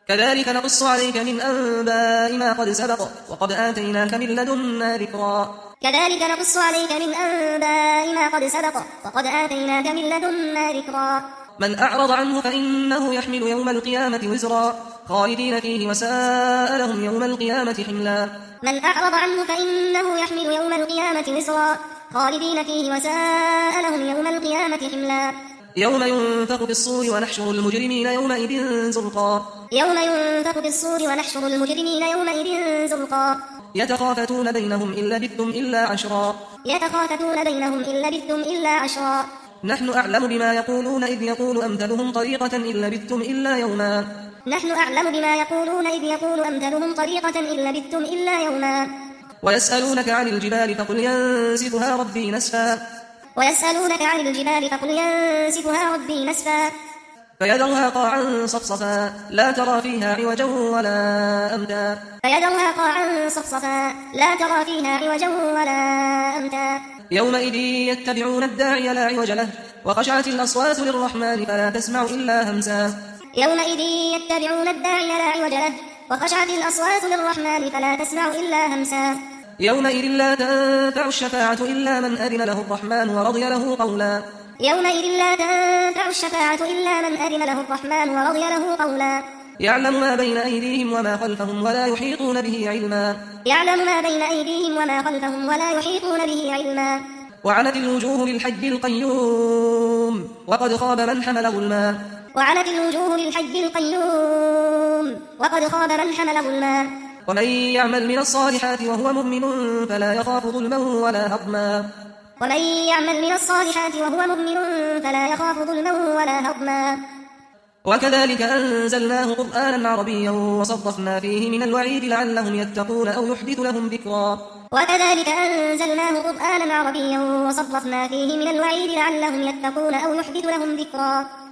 كذلك نقص عليك من أنباء ما قد سبق وقد آتيناك من لدنا ذكرا كذلك نقص عليك من أنباء ما قد سبق وقد آتيناك من لدنا ذكرا من أعرض عنه فإنه يحمل يوم القيامة وزرا خالدين فيه وساء لهم يوم القيامة حملا من أعرض عنه فإنه يحمل يوم القيامة وزرا خالدين فيه وساء لهم يوم القيامة حملا يوم ينفخ في الصور ونحشر المجرمين يومئذ زرقا يوم ينفخ في الصور ونحشر المجرمين يومئذ زرقا يتخافتون بينهم إن لبثتم إلا عشرا يتخافتون بينهم إن لبثتم إلا عشرا نحن أعلم بما يقولون إذ يقول أمثلهم طريقة إن لبثتم إلا يوما نحن أعلم بما يقولون إذ يقول أمثلهم طريقة إن لبثتم إلا يوما ويسألونك عن الجبال فقل ينسفها ربي نسفا ويسألونك عن الجبال فقل ينسفها ربي نسفا فيذرها قاعا صفصفا لا ترى فيها عوجا ولا أمتا فيذرها قاعا صفصفا لا ترى فيها عوجا ولا أمتا يومئذ يتبعون الداعي لا عوج له وخشعت الأصوات للرحمن فلا تسمع إلا همسا يومئذ يتبعون الداعي لا عوج له وخشعت الأصوات للرحمن فلا تسمع إلا همسا يومئذ لا تنفع الشفاعة إلا من أذن له الرحمن ورضي له قولا يومئذ لا تنفع الشفاعة إلا من أذن له الرحمن ورضي له قولا يعلم ما بين أيديهم وما خلفهم ولا يحيطون به علما يعلم ما بين أيديهم وما خلفهم ولا يحيطون به علما وعنت الوجوه للحج القيوم وقد خاب من حمل ظلما وعنت الوجوه للحج القيوم وقد خاب من حمل ظلما ومن يعمل من الصالحات وهو مؤمن فلا يخاف ظلما ولا هضما ومن يعمل من الصالحات وهو مؤمن فلا يخاف ظلما ولا هضما وكذلك أنزلناه قرآنا عربيا وصرفنا فيه من الوعيد لعلهم يتقون أو يحدث لهم ذكرا وكذلك أنزلناه قرآنا عربيا وصرفنا فيه من الوعيد لعلهم يتقون أو يحدث لهم ذكرا